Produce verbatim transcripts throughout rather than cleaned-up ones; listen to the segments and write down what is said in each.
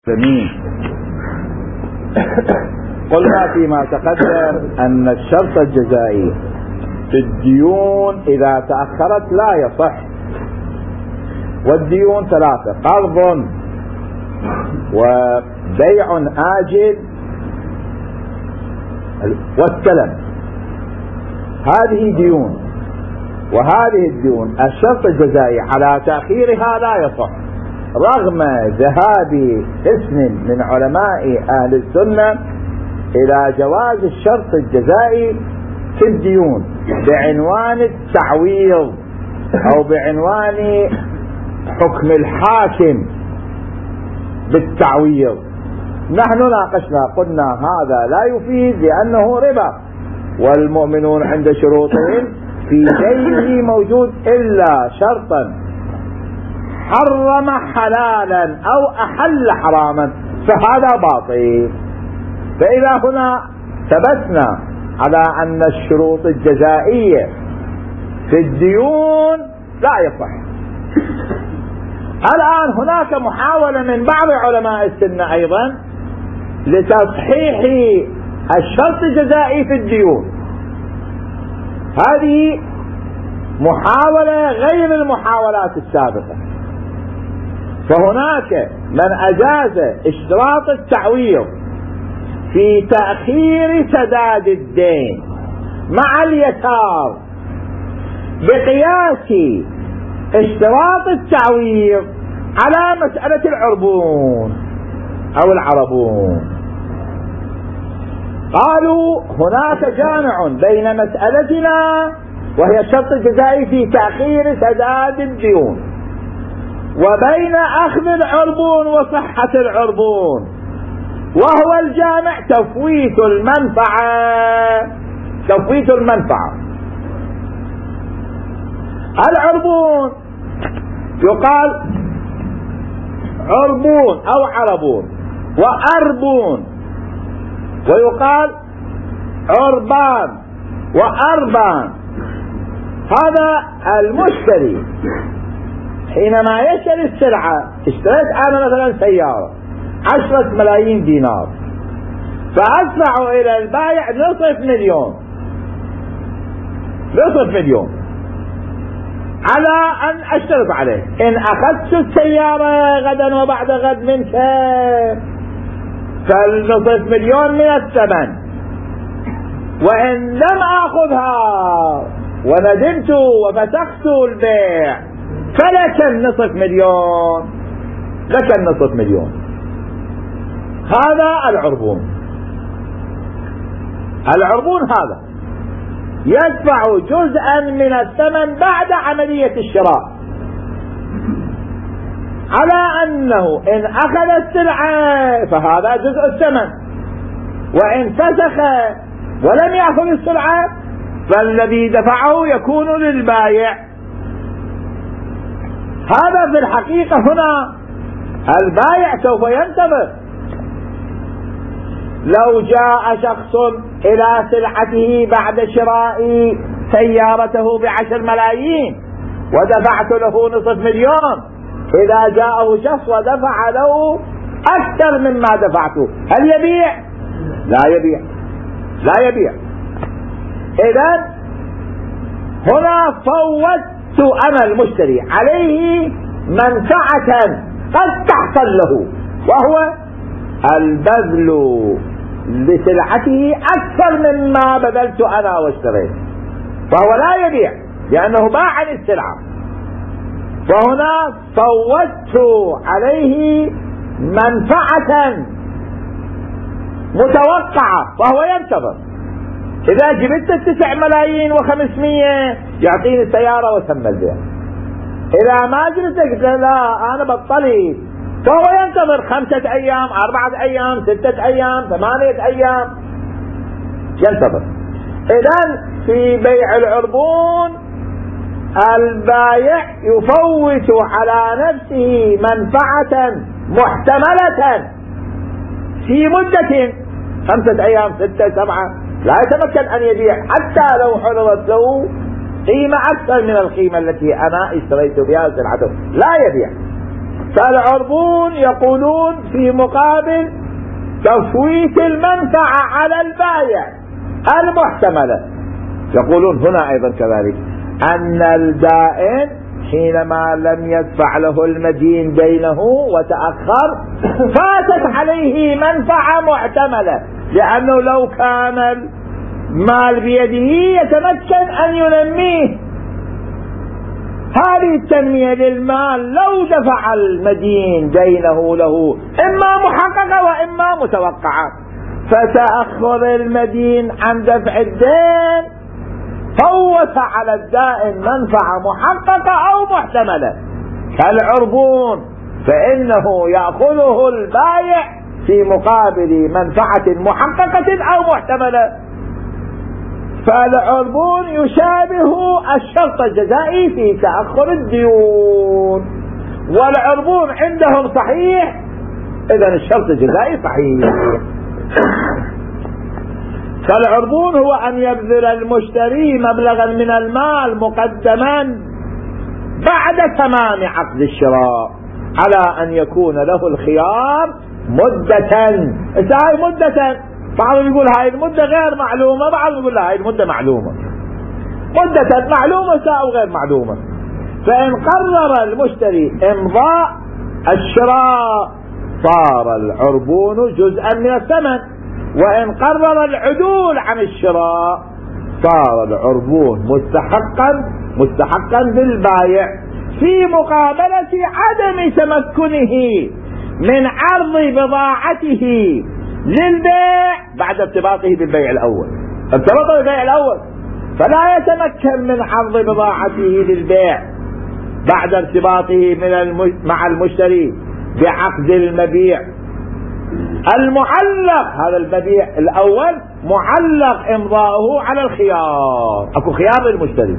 جميل. قلنا فيما تقدم أن الشرط الجزائي في الديون إذا تأخرت لا يصح، والديون ثلاثة: قرض وبيع آجل والسلم. هذه ديون، وهذه الديون الشرط الجزائي على تأخيرها لا يصح، رغم ذهاب قسم من علماء أهل السنة إلى جواز الشرط الجزائي في الديون بعنوان التعويض أو بعنوان حكم الحاكم بالتعويض. نحن ناقشنا قلنا هذا لا يفيد لأنه ربا، والمؤمنون عند شروطهم في دينه موجود إلا شرطا حرم حلالا أو أحل حراما، فهذا باطل. فإذا هنا ثبتنا على أن الشروط الجزائية في الديون لا يصح. الآن هناك محاولة من بعض علماء السنة أيضا لتصحيح الشرط الجزائي في الديون. هذه محاولة غير المحاولات السابقة، فهناك من أجاز اشتراط التعويض في تأخير سداد الدين مع اليسار بقياس اشتراط التعويض على مسألة العربون أو العربون. قالوا هناك جامع بين مسألتنا وهي الشرط الجزائي في تأخير سداد الديون وبين أخذ العربون وصحة العربون، وهو الجامع تفويت المنفعة. تفويت المنفعة. العربون يقال عربون أو عربون وأربون، ويقال عربان وأربان. هذا المشتري حينما يشتري السلعة، اشتريت أنا مثلا سيارة عشرة ملايين دينار، فأدفع إلى البائع نصف مليون نصف مليون على أن أشترط عليه إن أخذت السيارة غدا وبعد غد منك فالنصف مليون من الثمن، وإن لم أخذها وندمت وفسخت البيع فلك النصف مليون لك النصف مليون. هذا العربون. العربون هذا يدفع جزءا من الثمن بعد عملية الشراء، على أنه إن أخذ السلعة فهذا جزء الثمن، وإن فسخ ولم يأخذ السلعة فالذي دفعه يكون للبائع. هذا في الحقيقة هنا البائع سوف ينتظر. لو جاء شخص إلى سلعته بعد شراء سيارته بعشر ملايين ودفعت له نصف مليون، إذا جاءه شخص ودفع له أكثر مما دفعته، هل يبيع؟ لا يبيع لا يبيع. إذن هنا فوتت أنا المشتري عليه منفعة قد تحصل له، وهو البذل لسلعته أكثر مما بذلت أنا واشتريت، فهو لا يبيع لأنه باع السلعة. وهنا فوتت عليه منفعة متوقعة وهو ينتظر. إذا جبت التسع ملايين وخمسمية يعطيني السيارة وتم البيع. إذا ما جبت قلت لا أنا بطلت، فهو ينتظر خمسة أيام أربعة أيام ستة أيام ثمانية أيام ينتظر. إذن في بيع العربون البائع يفوت على نفسه منفعة محتملة في مدة خمسة أيام ستة سبعة، لا يتمكن أن يبيع حتى لو حررت له قيمة أكثر من القيمة التي أنا اشتريت بها سلعته، لا يبيع. فالعربون يقولون في مقابل تفويت المنفعة على البائع المحتملة، يقولون هنا أيضا كذلك أن الدائن حينما لم يدفع له المدين دينه وتأخر فاتت عليه منفعة محتملة، لأنه لو كان المال بيده يتمكن أن ينميه. هذه التنمية للمال لو دفع المدين دينه له إما محققة وإما متوقعة، فتأخر المدين عن دفع الدين فوت على الدائن منفعة محققة أو محتملة. كالعربون فإنه يأخذه البائع في مقابل منفعة محققة أو محتملة. فالعربون يشابه الشرط الجزائي في تأخر الديون، والعربون عندهم صحيح، إذن الشرط الجزائي صحيح. فالعربون هو أن يبذل المشتري مبلغا من المال مقدما بعد تمام عقد الشراء على أن يكون له الخيار مدة. هاي مدة، بعضهم يقول هاي المدة غير معلومة، بعضهم يقول لا هاي المدة معلومة، مدة معلومة أو غير معلومة. فإن قرر المشتري إمضاء الشراء صار العربون جزءا من الثمن، وإن قرر العدول عن الشراء صار العربون مستحقا مستحقا بالبايع في مقابلة عدم تمكنه من عرض بضاعته للبيع بعد ارتباطه بالبيع الأول. ارتبط بالبيع الأول فلا يتمكن من عرض بضاعته للبيع بعد ارتباطه من الم... مع المشتري بعقد المبيع المعلق. هذا المبيع الأول معلق إمضاؤه على الخيار، أكو خيار للمشتري.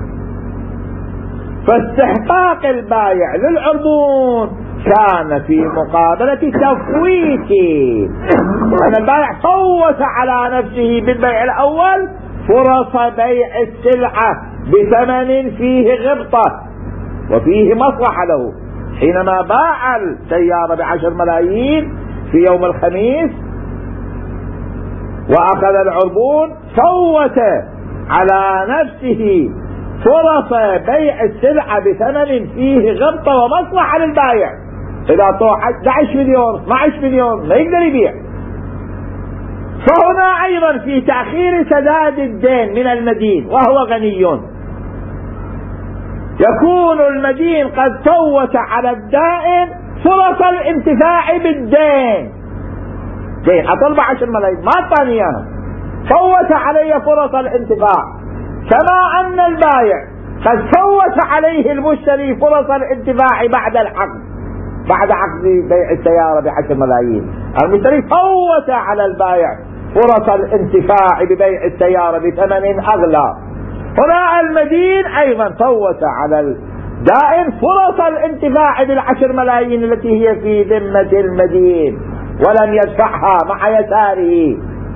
فاستحقاق البائع للعربون كان في مقابلة تفويته، أن البائع فوت على نفسه بالبيع الأول فرص بيع السلعة بثمن فيه غبطة وفيه مصلحة له. حينما باع السيارة بعشر ملايين في يوم الخميس وأخذ العربون فوت على نفسه فرص بيع السلعة بثمن فيه غبطة ومصلحة للبائع. إذا طوحت أحد عشر مليون اثني عشر مليون ما يقدر يبيع. فهنا أيضا في تأخير سداد الدين من المدين وهو غني، يكون المدين قد فوت على الدائن فرص الانتفاع بالدين. دين أطلب عشر ملايين ما أعطاني إياها، فوت علي فرص الانتفاع، كما أن البائع قد فوت عليه المشتري فرص الانتفاع بعد العقد، بعد عقد بيع السيارة بعشر ملايين. المشتري فوت على البائع فرص الانتفاع ببيع السيارة بثمن أغلى. هنا المدين أيضا فوت على الدائن فرص الانتفاع بالعشر ملايين التي هي في ذمة المدين ولم يدفعها مع يساره.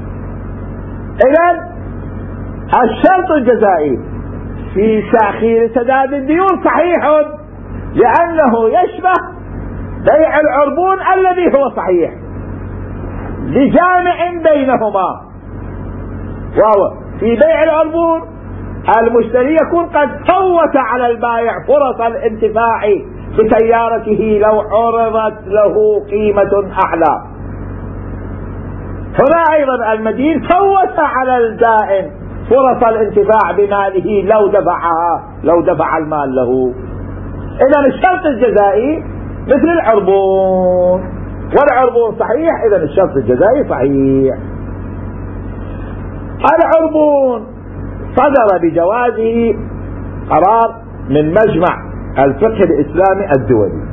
إذن الشرط الجزائي في تأخير سداد الديون صحيح، لأنه يشبه بيع العربون الذي هو صحيح لجامع بينهما. وهو في بيع العربون المشتري يكون قد فوت على البائع فرص الانتفاع بسيارته لو عرضت له قيمة أعلى. هنا أيضا المدين فوت على الدائن فرص الانتفاع بماله لو دفعها لو دفع المال له. إذن الشرط الجزائي مثل العربون، والعربون صحيح، إذن الشرط الجزائي صحيح. العربون صدر بجوازه قرار من مجمع الفقه الإسلامي الدولي.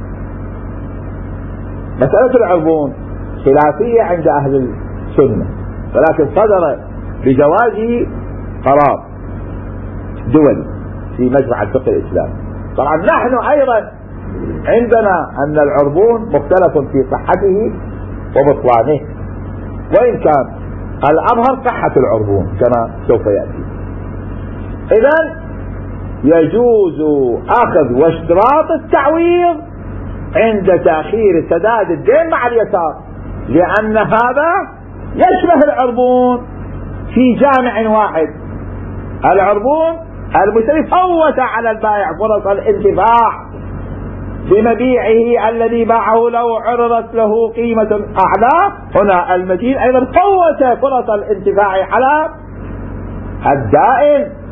مسألة العربون خلافية عند أهل السنة، ولكن صدر بجوازه قرار دولي في مجمع الفقه الإسلامي. طبعا نحن أيضا عندنا أن العربون مختلف في صحته وبطلانه، وإن كان الأظهر صحة العربون كما سوف يأتي. إذن يجوز أخذ واشتراط التعويض عند تأخير سداد الدين مع اليسار، لأن هذا يشبه العربون في جامع واحد. العربون المشتري فوت على البائع فرص الانتفاع بمبيعه الذي باعه له، عرضت له قيمة أعلى. هنا المدين أيضا فوت فرص الانتفاع على الدائن،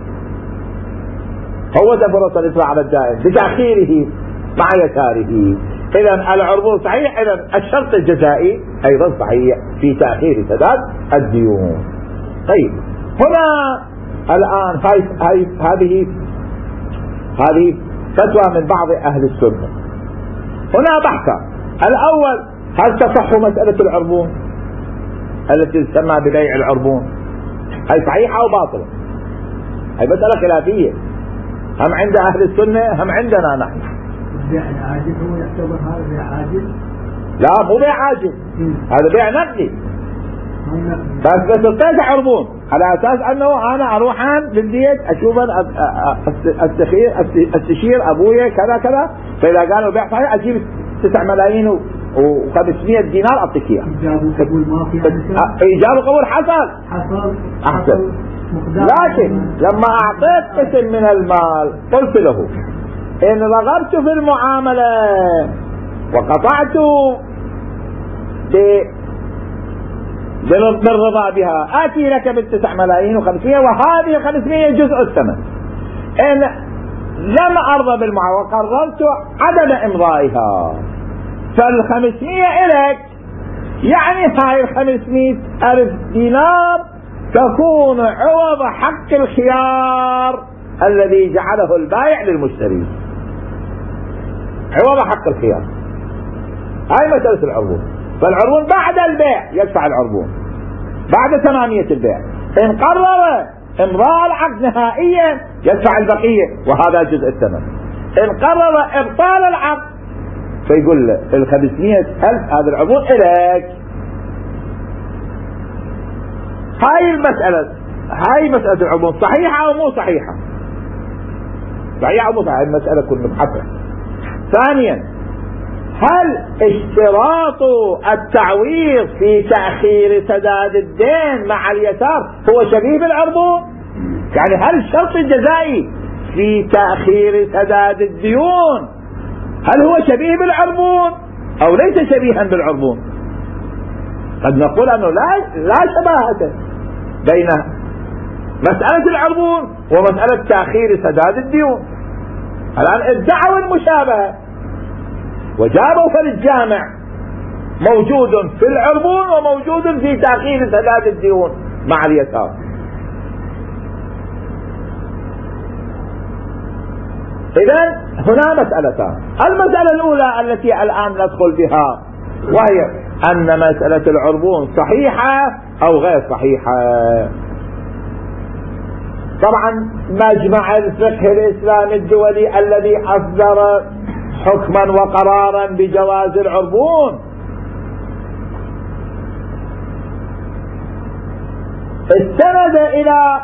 فوت فرص الانتفاع على الدائن بتأخيره مع يساره. إذا العربون صحيح، إذا الشرط الجزائي أيضا صحيح في تأخير سداد الديون. طيب هنا الآن هاي هاي هذه هذه فتوى من بعض أهل السنة. هنا بحث الأول: هل تصح مسألة العربون التي تسمى ببيع العربون؟ هي صحيحة أو باطلة؟ هي مسألة خلافية، هم عند أهل السنة هم عندنا نحن. البيع العاجل هو يعتبر هذا بيع عاجل؟ لا مو بيع عاجل، هذا بيع نقدي. بس بس اعطيت عربون على اساس انه انا اروح للبيت اشوف استخير استشير ابويا كذا كذا، فاذا قالوا بيع صحيح اجيب تسع ملايين وخمسمية دينار اعطيك اياه. ايجاب وقبول ما في ايجاب وقبول حصل حصل احسن. لكن لما اعطيت قسم من المال قلت له ان رغبت في المعامله وقطعت بالرضا بها آتي لك بالتسع ملايين وخمسمية، وهذه خمسمية جزء الثمن. إن لم أرضى بالمعاملة وقررت عدم إمضائها، فالخمسمية إليك، يعني هاي الخمسمية ألف دينار تكون عوض حق الخيار الذي جعله البائع للمشتري، عوض حق الخيار. هاي مسألة العربون. فالعربون بعد البيع يدفع العربون بعد تمامية البيع. إن قرر إمضاء العقد نهائيا يدفع البقية وهذا جزء الثمن. إن قرر إبطال العقد فيقول له الخمسمية ألف هذا العربون إليك. هاي المسألة هاي مسألة العربون صحيحة أو مو صحيحة؟ صحيحة أو مو صحيحة؟ المسألة كنا نبحثها. ثانيا: هل اشتراط التعويض في تأخير سداد الدين مع اليسار هو شبيه بالعربون؟ يعني هل الشرط الجزائي في تأخير سداد الديون هل هو شبيه بالعربون أو ليس شبيها بالعربون؟ قد نقول أنه لا لا شباهة بين مسألة العربون ومسألة تأخير سداد الديون. الآن ادعوا المشابهة وجابوا فالجامع موجود في العربون وموجود في تأخير سداد الديون مع اليسار. إذن هنا مسألتان: المسألة الأولى التي الآن ندخل بها وهي أن مسألة العربون صحيحة أو غير صحيحة. طبعا مجمع الفقه الإسلامي الدولي الذي أصدر حكما وقرارا بجواز العربون استند إلى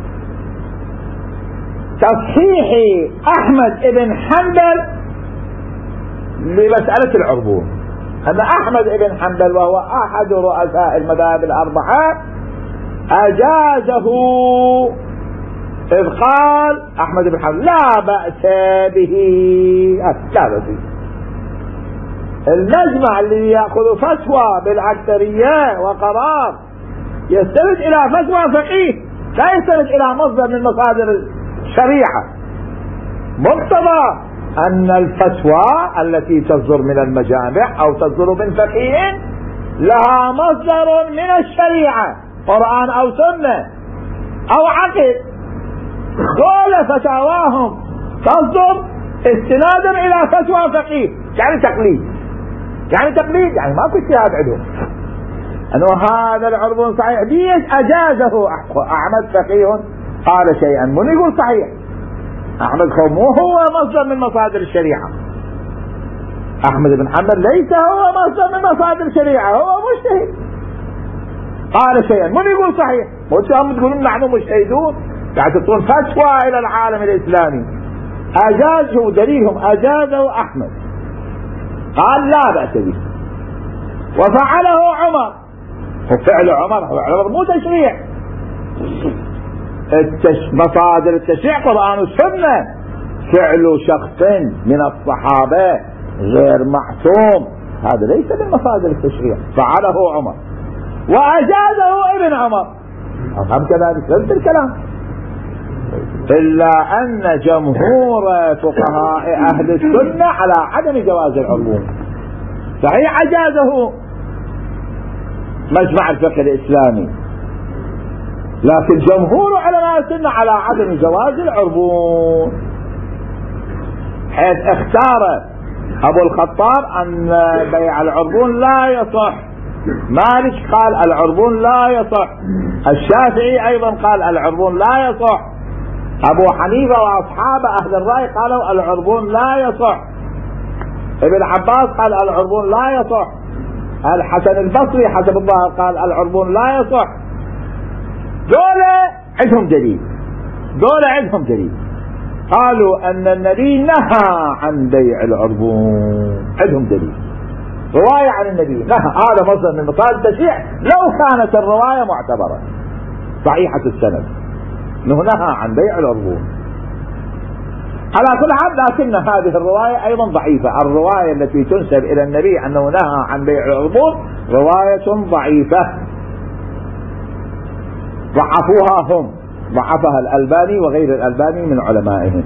تصحيح أحمد بن حنبل لمسألة العربون. أن أحمد بن حنبل وهو أحد رؤساء المذاهب الأربعة أجازه، إذ قال أحمد بن حنبل لا بأس به، لا بأس به. المجمع اللي يأخذ فتوى بالأكثرية وقرار يستند إلى فتوى فقيه، لا يستند إلى مصدر من مصادر الشريعة. مقتضى أن الفتوى التي تصدر من المجامع أو تصدر من فقيه لها مصدر من الشريعة، قرآن أو سنة أو عقل. كل فتاواهم تصدر استنادا إلى فتوى فقيه، يعني تقليد، يعني تقليد يعني ماكو اجتهاد عندهم أنه هذا العربون صحيح بيش أجازه أحمد فقيه قال شيئا من يقول صحيح. أحمد مو هو مصدر من مصادر الشريعة، أحمد بن حنبل ليس هو مصدر من مصادر الشريعة، هو مجتهد قال شيئا من يقول صحيح. وانتم تقولون نحن مجتهدون، تعطون فتوى إلى العالم الإسلامي. أجازه دليلهم أجازه أحمد. قال لا بأس به. وفعله عمر، وفعل عمر فعل عمر مو تشريع. التش... مصادر التشريع قرآن والسنة. فعل شخص من الصحابة غير معصوم هذا ليس من مصادر التشريع. فعله عمر وأجازه ابن عمر، أفهم كذلك نفس الكلام. إلا أن جمهور فقهاء أهل السنة على عدم جواز العربون. صحيح أجازه مجمع الفقه الإسلامي، لكن جمهور علماء السنة على عدم جواز العربون، حيث اختار أبو الخطاب أن بيع العربون لا يصح، مالك قال العربون لا يصح، الشافعي أيضا قال العربون لا يصح، أبو حنيفة وأصحاب أهل الرأي قالوا العربون لا يصح، ابن عباس قال العربون لا يصح، الحسن البصري حسب الظاهر قال العربون لا يصح. دولة عندهم دليل، دولة عندهم دليل، قالوا أن النبي نهى عن بيع العربون، عندهم دليل، رواية عن النبي نهى. هذا مصدر من مصادر التشريع لو كانت الرواية معتبرة صحيحة السند، انه نهى عن بيع العربون. على كل حال لكن هذه الرواية ايضا ضعيفة. الرواية التي تنسب الى النبي انه نهى عن بيع العربون رواية ضعيفة، ضعفوها هم، ضعفها الألباني وغير الألباني من علمائهم.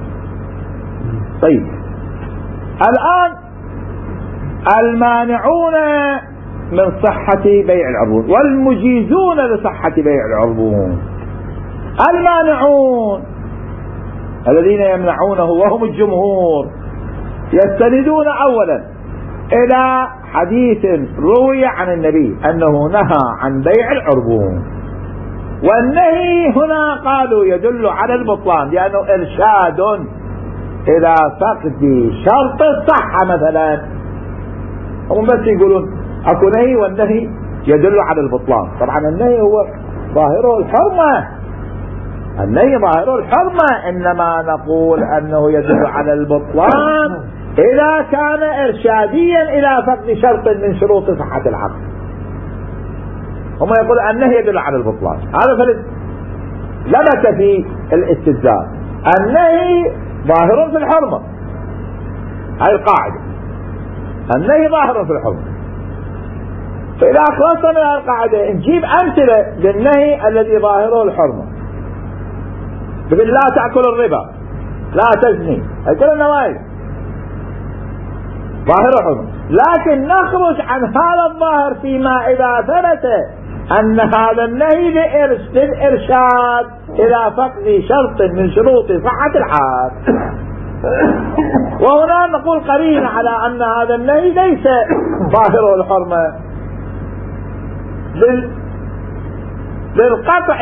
طيب الآن المانعون من صحة بيع العربون والمجيزون لصحة بيع العربون. المانعون الذين يمنعونه وهم الجمهور يستندون أولا إلى حديث روي عن النبي أنه نهى عن بيع العربون، والنهي هنا قالوا يدل على البطلان لأنه إرشاد إلى فقد شرط الصحة. مثلا هم بس يقولون أكو نهي والنهي يدل على البطلان. طبعا النهي هو ظاهره الحرمة، النهي ظاهره الحرمة، إنما نقول أنه يدل على البطلان إذا كان إرشاديا إلى فقد شرط من شروط صحة العقد. هم يقول النهي يدل على البطلان، هذا فلت لبث في الاستدلال. النهي ظاهر في الحرمة، هذه القاعدة، النهي ظاهر في الحرمة. فإذا أخلصنا من القاعدة نجيب أمثلة للنهي الذي ظاهره الحرمة. يقول لا تأكل الربا، لا تزني، هذه كل النواهي ظاهر الحرمة. لكن نخرج عن هذا الظاهر فيما إذا ثبت أن هذا النهي للإرشاد إلى فقد شرط من شروط صحة العقد، وهنا نقول قرينة على أن هذا النهي ليس ظاهره الحرمة للقطع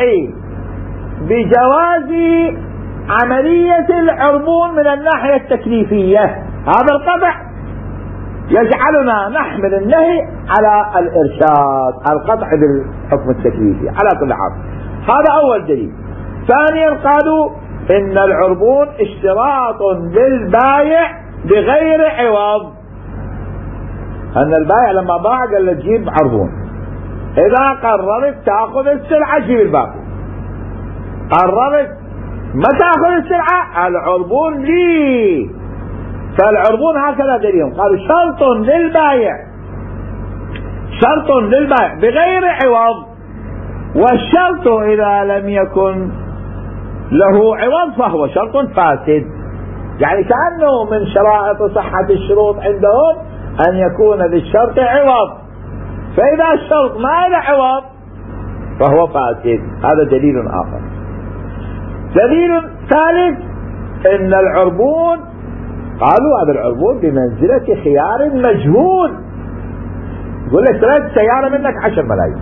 بجواز عملية العربون من الناحية التكليفية. هذا القطع يجعلنا نحمل النهي على الإرشاد، القطع بالحكم التكليفي على كل حال. هذا أول دليل. ثانيا قالوا إن العربون اشتراط للبايع بغير عوض، أن البايع لما باع قال له تجيب عربون، إذا قررت تأخذ السلعة جيب الباقي، قررت ما تأخذ السلعة العربون لي. فالعربون هكذا دليلهم، قالوا شرط للبايع، شرط للبايع بغير عوض، والشرط إذا لم يكن له عوض فهو شرط فاسد. يعني كأنه من شرائط صحة الشروط عندهم أن يكون للشرط عوض، فإذا الشرط ما له عوض فهو فاسد. هذا دليل آخر. دليل ثالث إن العربون قالوا هذا العربون بمنزلة خيار مجهول. يقول لك اشتريت سيارة منك عشر ملايين،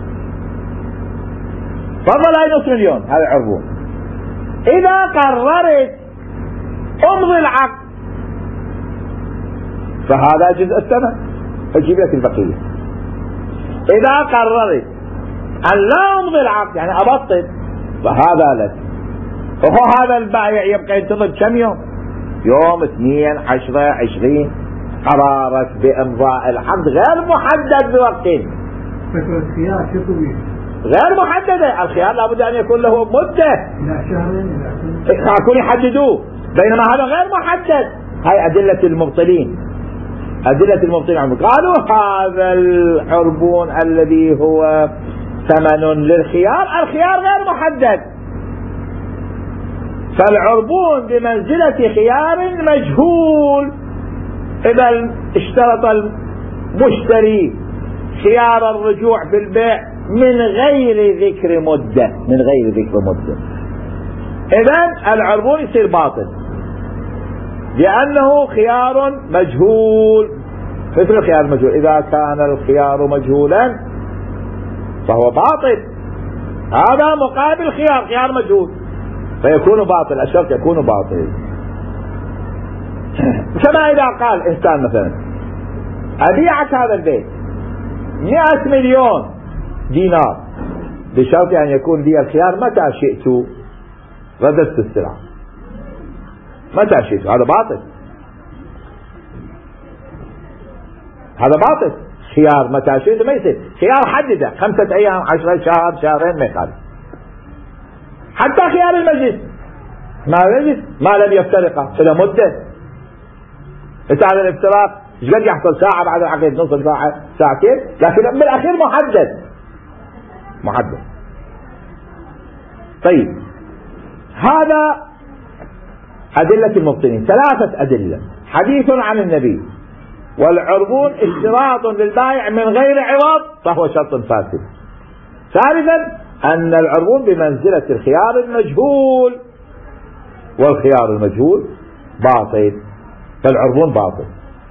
فضل هاي نص مليون، هذا عربون. إذا قررت امضي العقد فهذا جزء الثمن، اجيب لك البقية. إذا قررت أن لا امضي العقد يعني أبطل فهذا لك. وهو هذا البائع يبقى ينتظر كم يوم؟ يوم، اثنين، عشرة، عشرين، قرارك بإمضاء العقد غير محدد بوقت. فترة الخيار شو طويل؟ غير محددة. الخيار لابد أن يكون له مدة. إلى شهرين إلى سنة. يكون يحددوه، بينما هذا غير محدد. هاي أدلة المبطلين. أدلة المبطلين قالوا هذا العربون الذي هو ثمن للخيار، الخيار غير محدد، فالعربون بمنزلة خيار مجهول. إذا اشترط المشتري خيار الرجوع في البيع من غير ذكر مدة، من غير ذكر مدة، إذا العربون يصير باطل لأنه خيار مجهول. مثل الخيار المجهول، إذا كان الخيار مجهولا فهو باطل. هذا مقابل خيار خيار مجهول فيكون باطل، الشرط يكون باطل. كما إذا قال إنسان مثلا أبيعك هذا البيت مئة مليون دينار بشرط أن يكون لي الخيار متى شئت رددت السلعة، متى شئت. هذا باطل، هذا باطل. خيار متى شئت ما يصير. خيار حدده خمسة أيام عشرة شهر شهرين ما يخالف. حتى خيار المجلس ما المجلس ما لم يفترقه إلى مدة. تعال الافتراق ايش قد يحصل؟ ساعة بعد العقد، نصف ساعة، ساعتين، لكن بالأخير محدد محدد. طيب هذا أدلة المبطلين. ثلاثة أدلة. حديث عن النبي، والعربون اشتراط للبائع من غير عوض فهو شرط فاسد. ثالثا أن العربون بمنزلة الخيار المجهول، والخيار المجهول باطل، فالعربون باطل.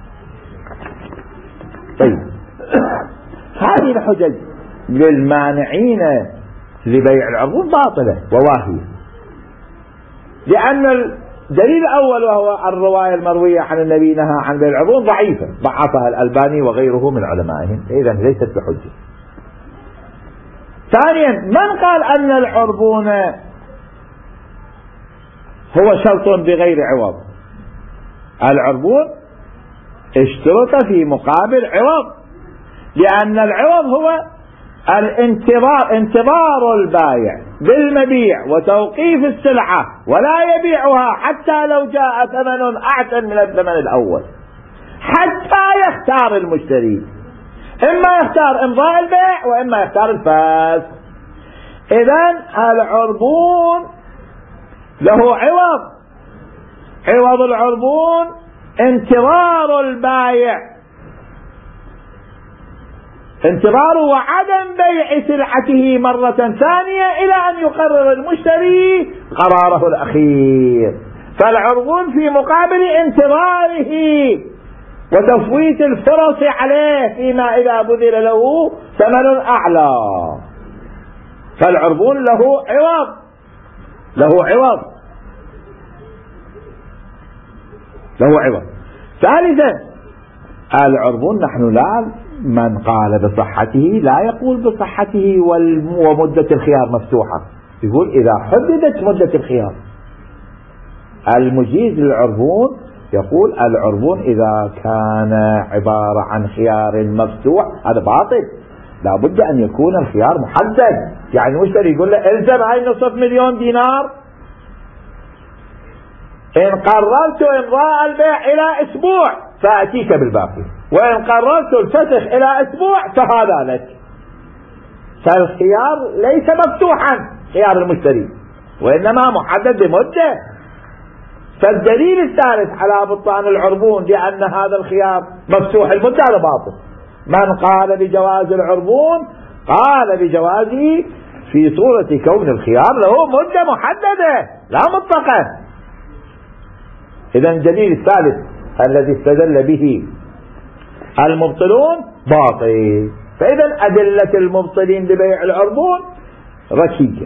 طيب هذه الحجج للمانعين لبيع العربون باطلة وواهية، لأن الدليل الأول وهو الرواية المروية عن النبي نهى عن بيع العربون ضعيفة، ضعفها الألباني وغيره من علمائهم، إذن ليست بحجة. ثانيا من قال أن العربون هو شرط بغير عوض؟ العربون اشترط في مقابل عوض، لأن العوض هو الانتظار، انتظار البائع بالمبيع وتوقيف السلعة ولا يبيعها حتى لو جاء ثمن أعتى من الثمن الأول، حتى يختار المشتري، إما يختار إمضاء البيع وإما يختار الفاس. إذن العربون له عوض، عوض العربون انتظار البائع، انتظار وعدم بيع سلعته مرة ثانية إلى أن يقرر المشتري قراره الأخير. فالعربون في مقابل انتظاره وتفويت الفرص عليه فيما إذا بذل له ثمن أعلى، فالعربون له عوض، له عوض له عوض. ثالثا العربون نحن لا، من قال بصحته لا يقول بصحته ومدة الخيار مفتوحة، يقول إذا حددت مدة الخيار. المجيز للعربون يقول العربون إذا كان عبارة عن خيار مفتوح هذا باطل، لا بد أن يكون الخيار محدد. يعني المشتري يقول له الزم هاي نصف مليون دينار، إن قررت إمضاء البيع إلى أسبوع فأتيك بالباقي، وإن قررت الفسخ إلى أسبوع فهذا لك. فالخيار ليس مفتوحا خيار المشتري، وإنما محدد بمدة. فالدليل الثالث على بطلان العربون لأن هذا الخيار مفتوح المدة هذا باطل. من قال بجواز العربون قال بجوازه في صورة كون الخيار له مدة محددة لا مطلقة. إذن الدليل الثالث الذي استدل به المبطلون باطل. فإذا أدلة المبطلين لبيع العربون ركيكة.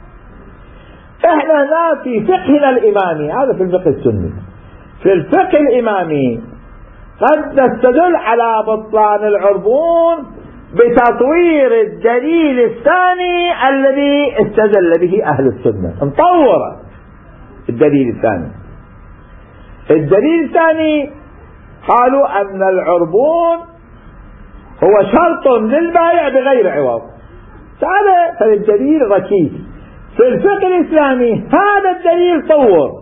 احنا هنا في فقهنا الإمامي، هذا في الفقه السني، في الفقه الإمامي قد نستدل على بطلان العربون بتطوير الدليل الثاني الذي استدل به أهل السنة. نطور الدليل الثاني. الدليل الثاني قالوا أن العربون هو شرط للبائع بغير عوض. هذا فالدليل ركيك في الفقه الإسلامي، هذا الدليل طور.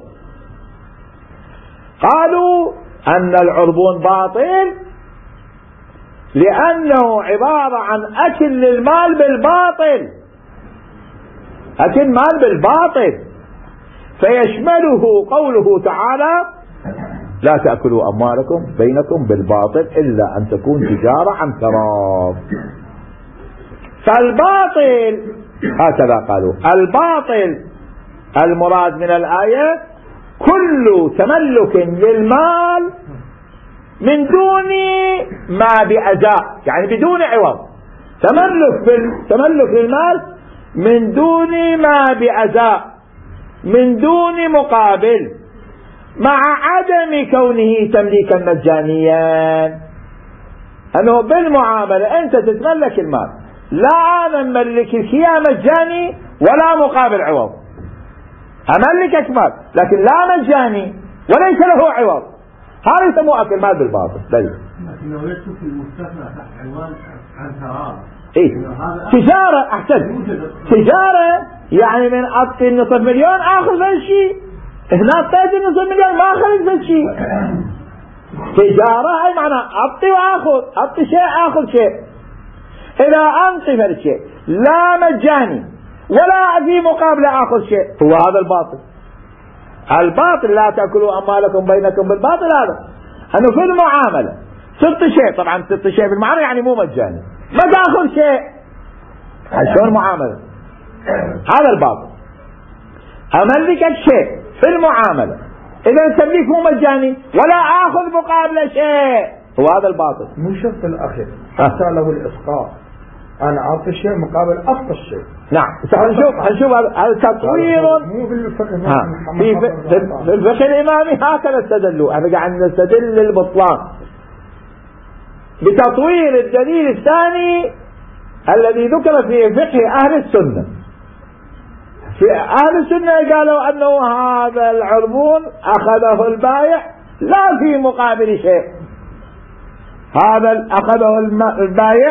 قالوا أن العربون باطل لأنه عبارة عن أكل للمال بالباطل، أكل مال بالباطل، فيشمله قوله تعالى لا تأكلوا أموالكم بينكم بالباطل إلا أن تكون تجارة عن تراض. فالباطل هكذا قالوا، الباطل المراد من الآية كل تملك للمال من دون ما بأداء، يعني بدون عوض، تملك بالتملك للمال من دون ما بأداء، من دون مقابل، مع عدم كونه تمليكا مجانيا. أنه بالمعاملة أنت تتملك المال، لا أنا أملكك إياه مجاني ولا مقابل عوض، أملكك مال لكن لا مجاني وليس له عوض، هذا يسموه أكل مال بالباطل. لكنه ليس في المستثنى عنوان عن تراض. إيه تجارة، أحسن، تجارة يعني من أعطي نصف مليون آخذ ذا الشيء، هنا أعطيت نصف مليون ما أخذ ذا الشيء. تجارة أي معنى أعطي وآخذ، أعطي شيء آخذ شيء. إذا أنطي فالشيء لا مجاني ولا في مقابلة آخذ شيء، هو هذا الباطل. الباطل لا تأكلوا أموالكم بينكم بالباطل، هذا أنه في المعاملة ست شيء، طبعا ست شيء بالمعاملة يعني مو مجاني، ما تأخذ شيء، شلون معاملة؟ هذا الباطل. أملكك شيء في المعاملة، إذا التمليك مو مجاني ولا آخذ مقابل شيء، هو هذا الباطل. مو شرط الأخير حتى له الإسقاط، أنا أعطي الشيء مقابل أفضل الشيء. نعم هنشوف هنشوف هذا تطوير مو بالفقه في في الفقه الإمامي هكذا استدلوا. احنا قاعد نستدل للبطلان بتطوير الدليل الثاني الذي ذكر في فقه أهل السنة. في أهل السنة قالوا أنه هذا العربون أخذه البائع لا في مقابل شيء، هذا أخذه البائع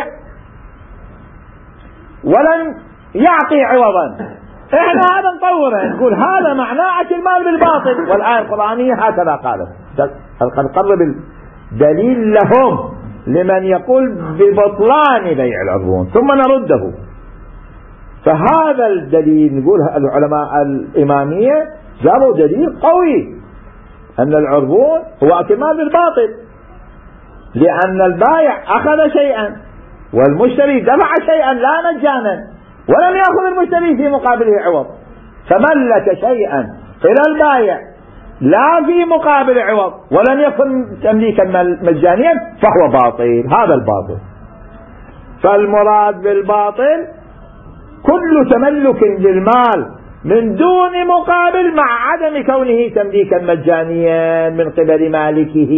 ولن يعطي عوضا. احنا هذا نطوره نقول هذا معناه أكل المال بالباطل، والآية القرآنية هكذا قالت. قد قرب الدليل لهم لمن يقول ببطلان بيع العربون ثم نرده. فهذا الدليل نقول العلماء الإمامية جابوا دليل قوي أن العربون هو أكل مال بالباطل، لأن البائع أخذ شيئا والمشتري دفع شيئا لا مجانا، ولم يأخذ المشتري في مقابله عوض، فملك شيئا إلى البائع لا في مقابل عوض ولم يكن تمليكا مجانيا فهو باطل. هذا الباطل. فالمراد بالباطل كل تملك للمال من دون مقابل مع عدم كونه تمليكا مجانيا من قبل مالكه.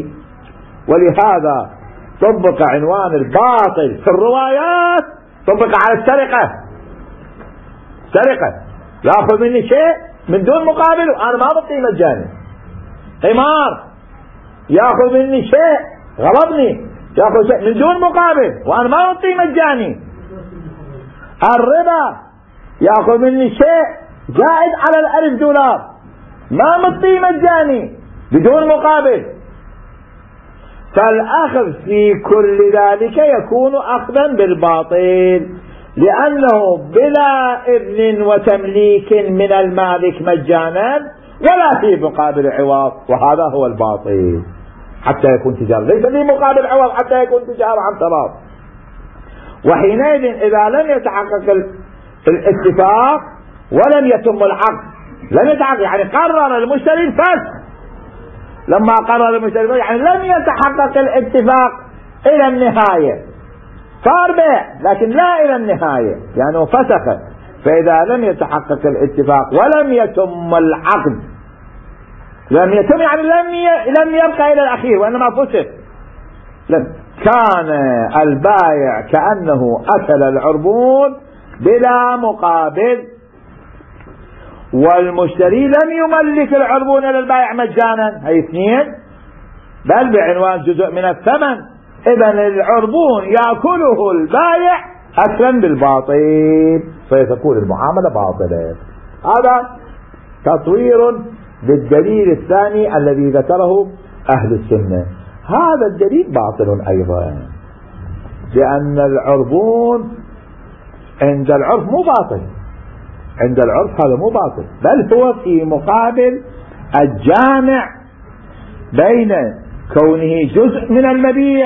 ولهذا طبق عنوان الباطل في الروايات طبق على السرقة. سرقة يأخذ مني شيء من دون مقابل وأنا ما بطي مجاني. قمار يأخذ مني شيء غلبني يأخذ شيء من دون مقابل وأنا ما بطي مجاني. الربا يأخذ مني شيء زائد على الألف دولار ما بطي مجاني بدون مقابل. فالأخذ في كل ذلك يكون أخذا بالباطل، لأنه بلا إذن وتمليك من المالك مجانا ولا في مقابل عوض، وهذا هو الباطل حتى يكون تجارة، ليس في مقابل عوض حتى يكون تجارة عن تراض. وحينئذ إذا لم يتحقق الاتفاق ولم يتم العقد، لم يتحقق يعني قرر المشتري الفسخ، لما قرر المشتري يعني لم يتحقق الاتفاق إلى النهاية، صار بيع لكن لا إلى النهاية يعني فسخ. فإذا لم يتحقق الاتفاق ولم يتم العقد، لم يتم يعني لم لم يبقى إلى الأخير وإنما فسخ، لم كان البائع كأنه أكل العربون بلا مقابل، والمشتري لم يملك العربون إلى البائع مجانا. هاي اثنين بل بعنوان جزء من الثمن. إذن العربون يأكله البائع أكلا بالباطل فيتكون المعاملة باطلة. هذا تطوير للدليل الثاني الذي ذكره أهل السنة. هذا الدليل باطل أيضا، لأن العربون عند العرف مو باطل، عند العرف هذا مو باطل، بل هو في مقابل الجامع بين كونه جزء من المبيع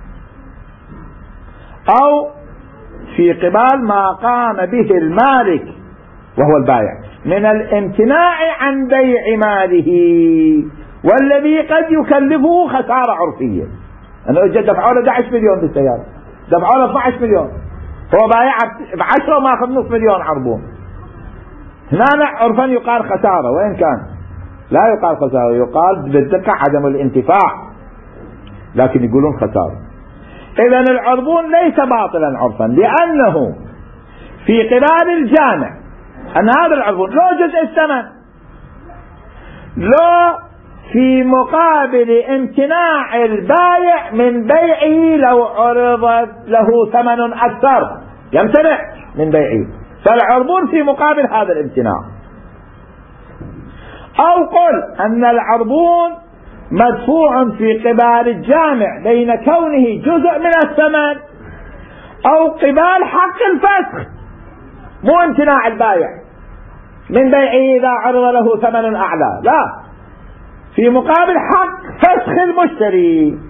أو في قبال ما قام به المالك وهو البائع من الامتناع عن بيع ماله، والذي قد يكلفه خسارة عرفية. أنا أجد دفعوا له أحد عشر مليون بالسيارة، دفعوا له اثني عشر مليون، هو بايع بعشرة وما أخذ نصف مليون عربون. هنا عرفا يقال خسارة، وإن كان لا يقال خسارة، يقال بالدقة عدم الانتفاع، لكن يقولون خسارة. إذن العربون ليس باطلا عرفا، لأنه في قبال الجامع أن هذا العربون له جزء الثمن، له في مقابل امتناع البائع من بيعه لو عرض له ثمن أكثر يمتنع من بيعه، فالعربون في مقابل هذا الامتناع. أو قل أن العربون مدفوع في قبال الجامع بين كونه جزء من الثمن أو قبال حق الفسخ، مو امتناع البائع من بيعه إذا عرض له ثمن أعلى، لا، في مقابل حق فسخ المشتري،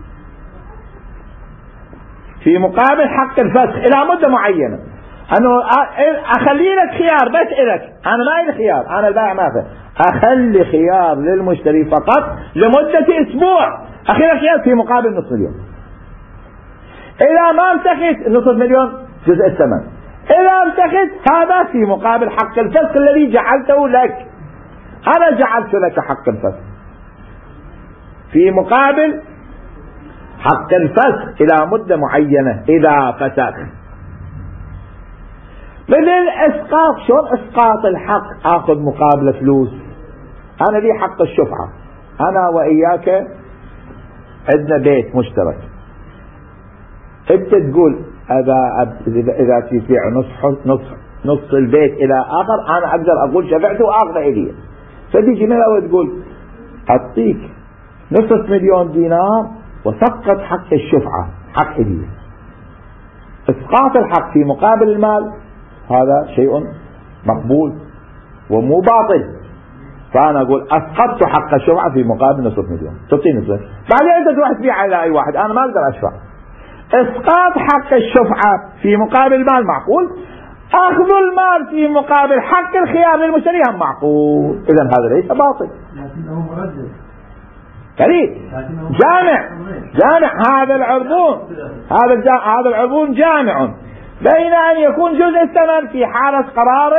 في مقابل حق الفسخ إلى مدة معينة. أنه أخلي لك خيار بس إلك، أنا ما إلي خيار، أنا البائع ما فيه، أخلي خيار للمشتري فقط لمدة أسبوع، أخلي خيار في مقابل نصف مليون. إذا ما امتخذ نصف مليون جزء الثمن، إذا امتخذ هذا في مقابل حق الفسخ الذي جعلته لك، أنا جعلت لك حق الفسخ في مقابل حق الفسخ إلى مدة معينة إذا فسخ. مثل الإسقاط، شلون إسقاط الحق؟ آخذ مقابل فلوس، أنا لي حق الشفعة، أنا وإياك عندنا بيت مشترك، أنت تقول إذا إذا تبيع نص نص نص البيت إلى آخر، أنا أقدر أقول شفعته وآخذه إلي، فتيجي من الأول تقول أعطيك نصف مليون دينار وسقط حق الشفعة حق إلي. إسقاط الحق في مقابل المال هذا شيء مقبول ومو باطل، فأنا أقول أسقطت حق الشفعة في مقابل نصف مليون، تعطيني نصف، بعدين أنت تروح تبيع على أي واحد، أنا ما أقدر أشفع. إسقاط حق الشفعة في مقابل المال معقول، أخذ المال في مقابل حق الخيار للمشتري هم معقول، إذن هذا ليس باطل، لكنه مردد كريم جامع جامع هذا العربون، هذا هذا العربون جامع بين أن يكون جزء الثمن في حالة قرار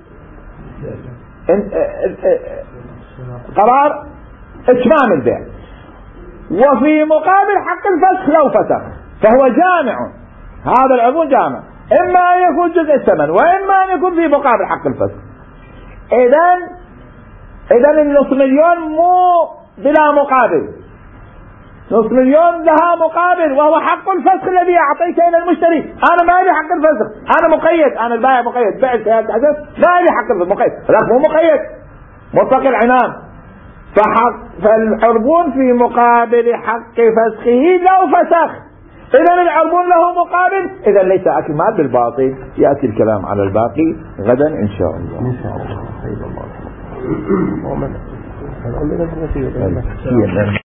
قرار إتمام البيع، وفي مقابل حق الفسخ لو فسخ، فهو جامع، هذا العربون جامع، إما أن يكون جزء الثمن وإما أن يكون في مقابل حق الفسخ. إذن إذن النصف مليون مو بلا مقابل، نصف مليون لها مقابل وهو حق الفسخ الذي أعطيته إلى المشتري، أنا ما لي حق الفسخ، أنا مقيد، أنا البائع مقيد، بعت سيارة حدث ما لي حق الفسخ، مقيد، لكن مو مقيد مطلق العنان، فحق فالعربون في مقابل حق فسخه لو فسخ، إذا العربون له مقابل، إذا ليس أكل مال بالباطل. يأتي الكلام على الباقي غدا إن شاء الله. إن شاء الله.